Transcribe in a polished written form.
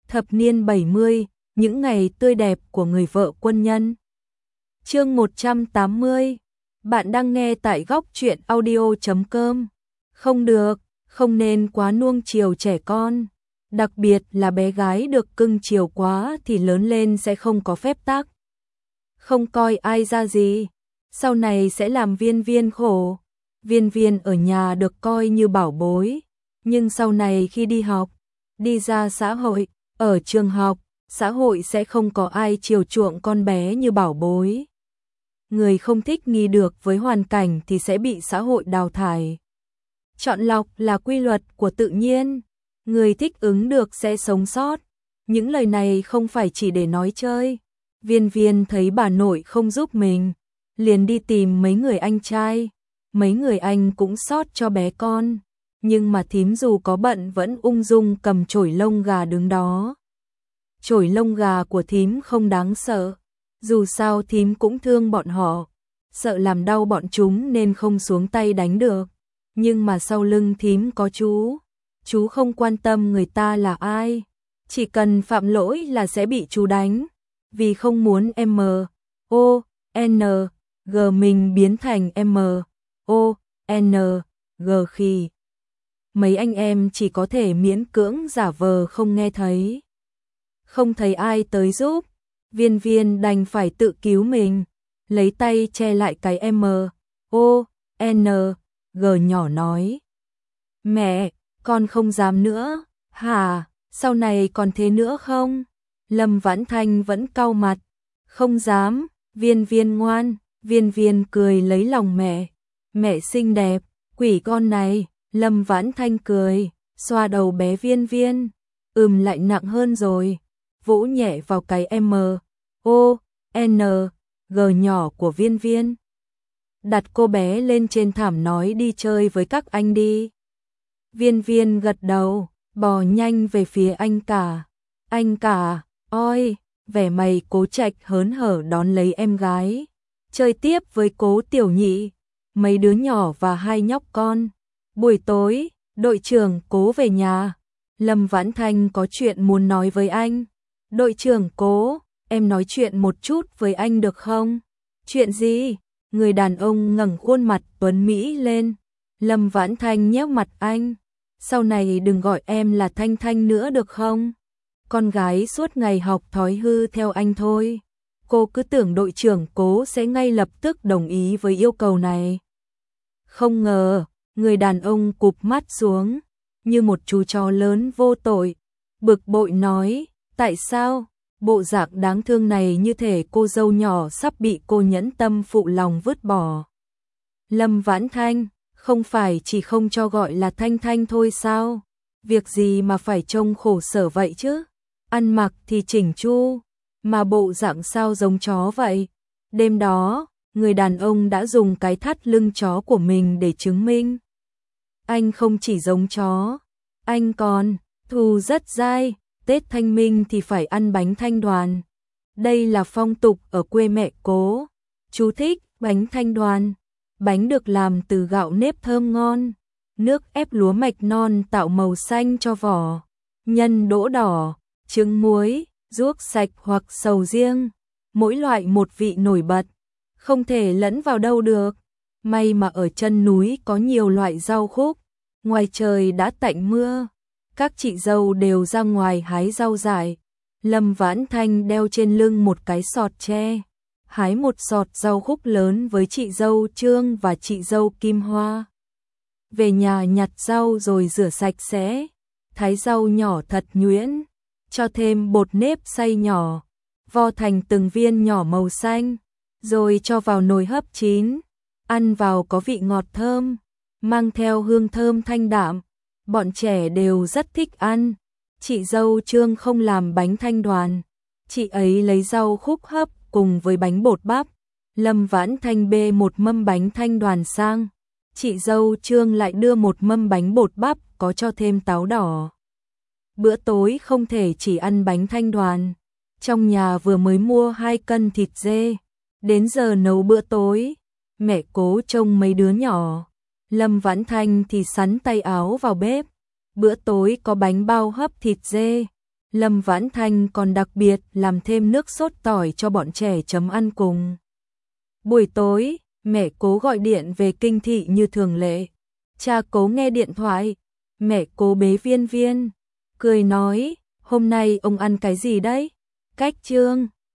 Thập niên 70, những ngày tươi đẹp của người vợ quân nhân. Chương 180. Bạn đang nghe tại góc truyện audio.com. Không được, không nên quá nuông chiều trẻ con. Đặc biệt là bé gái được cưng chiều quá thì lớn lên sẽ không có phép tắc. Không coi ai ra gì, sau này sẽ làm Viên Viên khổ. Viên Viên ở nhà được coi như bảo bối, nhưng sau này khi đi học, đi ra xã hội, ở trường học, xã hội sẽ không có ai chiều chuộng con bé như bảo bối. Người không thích nghi được với hoàn cảnh thì sẽ bị xã hội đào thải. Chọn lọc là quy luật của tự nhiên, người thích ứng được sẽ sống sót. Những lời này không phải chỉ để nói chơi. Viên Viên thấy bà nội không giúp mình, liền đi tìm mấy người anh trai. Mấy người anh cũng xót cho bé con, nhưng mà thím dù có bận vẫn ung dung cầm chổi lông gà đứng đó. Chổi lông gà của thím không đáng sợ, dù sao thím cũng thương bọn họ, sợ làm đau bọn chúng nên không xuống tay đánh được. Nhưng mà sau lưng thím có chú không quan tâm người ta là ai, chỉ cần phạm lỗi là sẽ bị chú đánh, vì không muốn M-O-N-G mình biến thành M-O-N-G khi mấy anh em chỉ có thể miễn cưỡng giả vờ không nghe thấy. Không thấy ai tới giúp, Viên Viên đành phải tự cứu mình, lấy tay che lại cái M-O-N-G nhỏ nói. Mẹ, con không dám nữa. Hả, sau này còn thế nữa không? Lâm Vãn Thanh vẫn cau mặt. Không dám, Viên Viên ngoan. Viên Viên cười lấy lòng mẹ. Mẹ xinh đẹp, quỷ con này. Lâm Vãn Thanh cười, xoa đầu bé Viên Viên. Lại nặng hơn rồi. Vỗ nhẹ vào cái M-O-N-G nhỏ của Viên Viên. Đặt cô bé lên trên thảm nói đi chơi với các anh đi. Viên Viên gật đầu, bò nhanh về phía anh cả. Anh cả, oi, vẻ mày Cố Trạch hớn hở đón lấy em gái. Chơi tiếp với Cố Tiểu Nhị, mấy đứa nhỏ và hai nhóc con. Buổi tối, đội trưởng Cố về nhà. Lâm Vãn Thanh có chuyện muốn nói với anh. Đội trưởng Cố, em nói chuyện một chút với anh được không? Chuyện gì? Người đàn ông ngẩng khuôn mặt tuấn mỹ lên. Lâm Vãn Thanh nhéo mặt anh. Sau này đừng gọi em là Thanh Thanh nữa được không? Con gái suốt ngày học thói hư theo anh thôi. Cô cứ tưởng đội trưởng Cố sẽ ngay lập tức đồng ý với yêu cầu này. Không ngờ, người đàn ông cụp mắt xuống, như một chú chó lớn vô tội. Bực bội nói, tại sao? Bộ dạng đáng thương này như thể cô dâu nhỏ sắp bị cô nhẫn tâm phụ lòng vứt bỏ. Lâm Vãn Thanh, không phải chỉ không cho gọi là Thanh Thanh thôi sao? Việc gì mà phải trông khổ sở vậy chứ? Ăn mặc thì chỉnh chu, mà bộ dạng sao giống chó vậy? Đêm đó, người đàn ông đã dùng cái thắt lưng chó của mình để chứng minh. Anh không chỉ giống chó, anh còn thù rất dai. Tết Thanh Minh thì phải ăn bánh thanh đoàn. Đây là phong tục ở quê mẹ Cố. Chú thích bánh thanh đoàn. Bánh được làm từ gạo nếp thơm ngon. Nước ép lúa mạch non tạo màu xanh cho vỏ. Nhân đỗ đỏ, trứng muối, ruốc sạch hoặc sầu riêng. Mỗi loại một vị nổi bật. Không thể lẫn vào đâu được. May mà ở chân núi có nhiều loại rau khúc. Ngoài trời đã tạnh mưa, các chị dâu đều ra ngoài hái rau dại. Lâm Vãn Thanh đeo trên lưng một cái sọt tre, hái một sọt rau khúc lớn với chị dâu Trương và chị dâu Kim Hoa. Về nhà nhặt rau rồi rửa sạch sẽ, thái rau nhỏ thật nhuyễn, cho thêm bột nếp xay nhỏ, vo thành từng viên nhỏ màu xanh, rồi cho vào nồi hấp chín, ăn vào có vị ngọt thơm, mang theo hương thơm thanh đạm. Bọn trẻ đều rất thích ăn. Chị dâu Trương không làm bánh thanh đoàn. Chị ấy lấy rau khúc hấp cùng với bánh bột bắp. Lâm Vãn Thanh bê một mâm bánh thanh đoàn sang. Chị dâu Trương lại đưa một mâm bánh bột bắp có cho thêm táo đỏ. Bữa tối không thể chỉ ăn bánh thanh đoàn. Trong nhà vừa mới mua 2 cân thịt dê. Đến giờ nấu bữa tối, mẹ Cố trông mấy đứa nhỏ. Lâm Vãn Thanh thì sắn tay áo vào bếp. Bữa tối có bánh bao hấp thịt dê. Lâm Vãn Thanh còn đặc biệt làm thêm nước sốt tỏi cho bọn trẻ chấm ăn cùng. Buổi tối, mẹ Cố gọi điện về kinh thị như thường lệ. Cha Cố nghe điện thoại, mẹ Cố bế Viên Viên, cười nói, hôm nay ông ăn cái gì đấy? Cách Trương.